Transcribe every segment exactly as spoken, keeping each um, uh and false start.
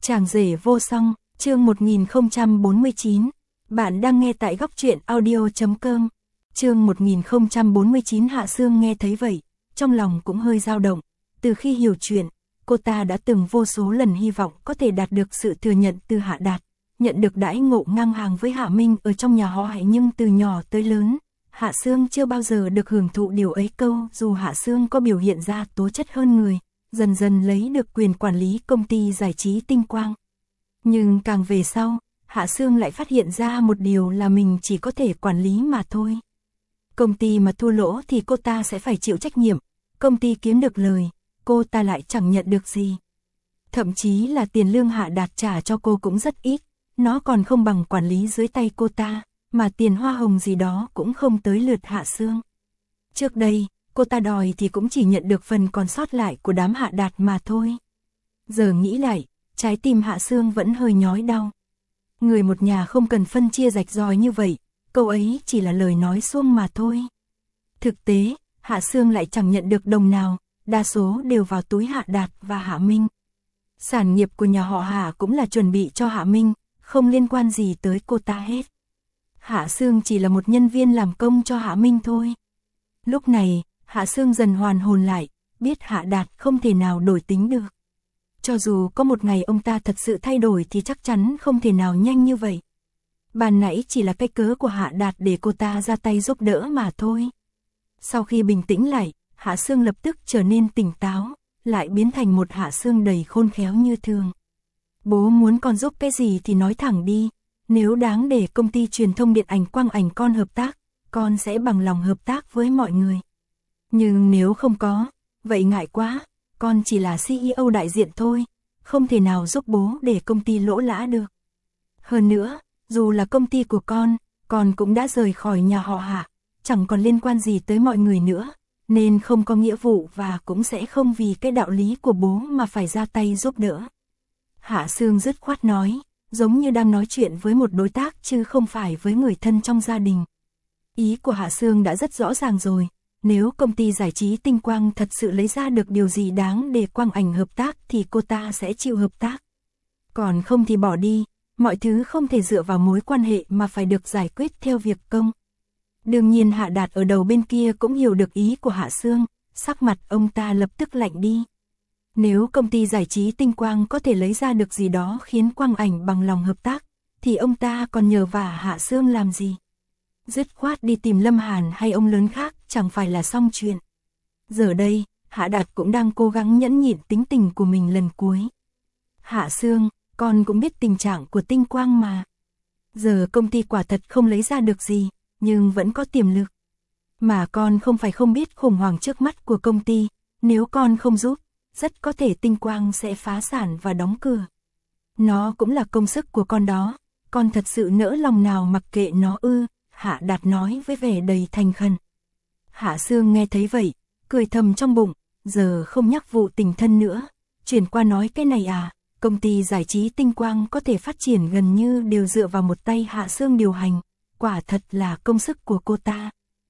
Chàng rể vô song, chương một nghìn không trăm bốn mươi chín. Bạn đang nghe tại góc truyện audio chấm com. Chương một nghìn không trăm bốn mươi chín. Hạ Sương nghe thấy vậy, trong lòng cũng hơi dao động. Từ khi hiểu chuyện, cô ta đã từng vô số lần hy vọng có thể đạt được sự thừa nhận từ Hạ Đạt, nhận được đãi ngộ ngang hàng với Hạ Minh ở trong nhà họ Hạ, nhưng từ nhỏ tới lớn, Hạ Sương chưa bao giờ được hưởng thụ điều ấy. Câu dù Hạ Sương có biểu hiện ra tố chất hơn người, dần dần lấy được quyền quản lý công ty giải trí Tinh Quang. Nhưng càng về sau, Hạ Sương lại phát hiện ra một điều là mình chỉ có thể quản lý mà thôi. Công ty mà thua lỗ thì cô ta sẽ phải chịu trách nhiệm, công ty kiếm được lời, cô ta lại chẳng nhận được gì. Thậm chí là tiền lương Hạ Đạt trả cho cô cũng rất ít, nó còn không bằng quản lý dưới tay cô ta, mà tiền hoa hồng gì đó cũng không tới lượt Hạ Sương. Trước đây, cô ta đòi thì cũng chỉ nhận được phần còn sót lại của đám Hạ Đạt mà thôi. Giờ nghĩ lại, trái tim Hạ Sương vẫn hơi nhói đau. Người một nhà không cần phân chia rạch ròi như vậy, câu ấy chỉ là lời nói suông mà thôi. Thực tế, Hạ Sương lại chẳng nhận được đồng nào, đa số đều vào túi Hạ Đạt và Hạ Minh. Sản nghiệp của nhà họ Hạ cũng là chuẩn bị cho Hạ Minh, không liên quan gì tới cô ta hết. Hạ Sương chỉ là một nhân viên làm công cho Hạ Minh thôi. Lúc này, Hạ Sương dần hoàn hồn lại, biết Hạ Đạt không thể nào đổi tính được. Cho dù có một ngày ông ta thật sự thay đổi thì chắc chắn không thể nào nhanh như vậy. Ban nãy chỉ là cái cớ của Hạ Đạt để cô ta ra tay giúp đỡ mà thôi. Sau khi bình tĩnh lại, Hạ Sương lập tức trở nên tỉnh táo, lại biến thành một Hạ Sương đầy khôn khéo như thường. Bố muốn con giúp cái gì thì nói thẳng đi, nếu đáng để công ty truyền thông điện ảnh Quang Ảnh con hợp tác, con sẽ bằng lòng hợp tác với mọi người. Nhưng nếu không có, vậy ngại quá, con chỉ là xê e ô đại diện thôi, không thể nào giúp bố để công ty lỗ lã được. Hơn nữa, dù là công ty của con, con cũng đã rời khỏi nhà họ Hạ, chẳng còn liên quan gì tới mọi người nữa, nên không có nghĩa vụ và cũng sẽ không vì cái đạo lý của bố mà phải ra tay giúp đỡ. Hạ Sương dứt khoát nói, giống như đang nói chuyện với một đối tác chứ không phải với người thân trong gia đình. Ý của Hạ Sương đã rất rõ ràng rồi, nếu công ty giải trí Tinh Quang thật sự lấy ra được điều gì đáng để Quang Ảnh hợp tác thì cô ta sẽ chịu hợp tác. Còn không thì bỏ đi, mọi thứ không thể dựa vào mối quan hệ mà phải được giải quyết theo việc công. Đương nhiên Hạ Đạt ở đầu bên kia cũng hiểu được ý của Hạ Sương, sắc mặt ông ta lập tức lạnh đi. Nếu công ty giải trí Tinh Quang có thể lấy ra được gì đó khiến Quang Ảnh bằng lòng hợp tác, thì ông ta còn nhờ vả Hạ Sương làm gì? Dứt khoát đi tìm Lâm Hàn hay ông lớn khác chẳng phải là xong chuyện. Giờ đây, Hạ Đạt cũng đang cố gắng nhẫn nhịn tính tình của mình lần cuối. Hạ Sương, con cũng biết tình trạng của Tinh Quang mà. Giờ công ty quả thật không lấy ra được gì, nhưng vẫn có tiềm lực. Mà con không phải không biết khủng hoảng trước mắt của công ty, nếu con không giúp, rất có thể Tinh Quang sẽ phá sản và đóng cửa. Nó cũng là công sức của con đó, con thật sự nỡ lòng nào mặc kệ nó ư? Hạ Đạt nói với vẻ đầy thành khẩn. Hạ Sương nghe thấy vậy, cười thầm trong bụng, giờ không nhắc vụ tình thân nữa, chuyển qua nói cái này à, công ty giải trí Tinh Quang có thể phát triển gần như đều dựa vào một tay Hạ Sương điều hành, quả thật là công sức của cô ta.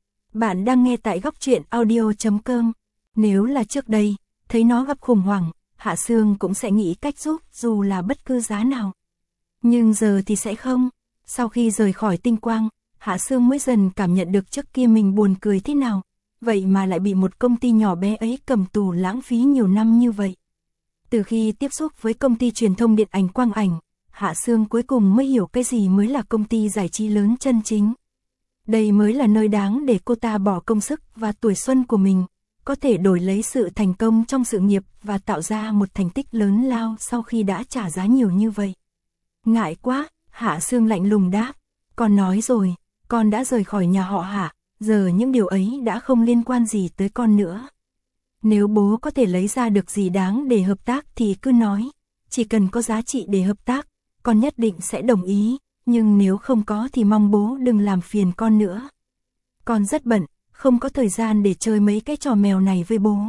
Bạn đang nghe tại góc truyện audio chấm com. Nếu là trước đây, thấy nó gặp khủng hoảng, Hạ Sương cũng sẽ nghĩ cách giúp dù là bất cứ giá nào. Nhưng giờ thì sẽ không, sau khi rời khỏi Tinh Quang, Hạ Sương mới dần cảm nhận được trước kia mình buồn cười thế nào, vậy mà lại bị một công ty nhỏ bé ấy cầm tù lãng phí nhiều năm như vậy. Từ khi tiếp xúc với công ty truyền thông điện ảnh Quang Ảnh, Hạ Sương cuối cùng mới hiểu cái gì mới là công ty giải trí lớn chân chính. Đây mới là nơi đáng để cô ta bỏ công sức và tuổi xuân của mình, có thể đổi lấy sự thành công trong sự nghiệp và tạo ra một thành tích lớn lao sau khi đã trả giá nhiều như vậy. Ngại quá, Hạ Sương lạnh lùng đáp, con nói rồi, con đã rời khỏi nhà họ Hạ, giờ những điều ấy đã không liên quan gì tới con nữa. Nếu bố có thể lấy ra được gì đáng để hợp tác thì cứ nói, chỉ cần có giá trị để hợp tác, con nhất định sẽ đồng ý, nhưng nếu không có thì mong bố đừng làm phiền con nữa. Con rất bận, không có thời gian để chơi mấy cái trò mèo này với bố.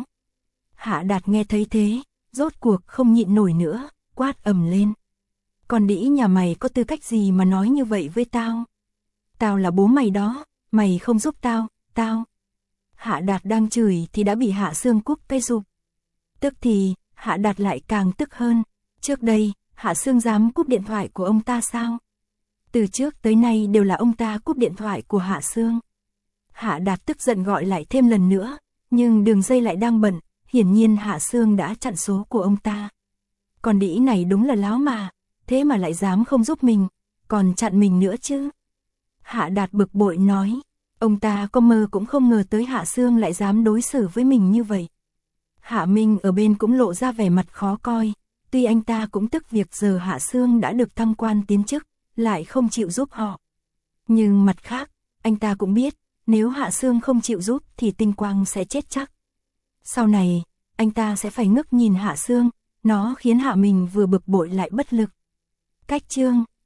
Hạ Đạt nghe thấy thế, rốt cuộc không nhịn nổi nữa, quát ầm lên. Con đĩ nhà mày có tư cách gì mà nói như vậy với tao? Tao là bố mày đó, mày không giúp tao, tao. Hạ Đạt đang chửi thì đã bị Hạ Sương cúp cây rụp. Tức thì, Hạ Đạt lại càng tức hơn. Trước đây, Hạ Sương dám cúp điện thoại của ông ta sao? Từ trước tới nay đều là ông ta cúp điện thoại của Hạ Sương. Hạ Đạt tức giận gọi lại thêm lần nữa, nhưng đường dây lại đang bận, hiển nhiên Hạ Sương đã chặn số của ông ta. Con đĩ này đúng là láo mà, thế mà lại dám không giúp mình, còn chặn mình nữa chứ. Hạ Đạt bực bội nói, ông ta có mơ cũng không ngờ tới Hạ Sương lại dám đối xử với mình như vậy. Hạ Minh ở bên cũng lộ ra vẻ mặt khó coi, tuy anh ta cũng tức việc giờ Hạ Sương đã được thăng quan tiến chức, lại không chịu giúp họ. Nhưng mặt khác, anh ta cũng biết, nếu Hạ Sương không chịu giúp thì Tinh Quang sẽ chết chắc. Sau này, anh ta sẽ phải ngước nhìn Hạ Sương, nó khiến Hạ Minh vừa bực bội lại bất lực. Cách chương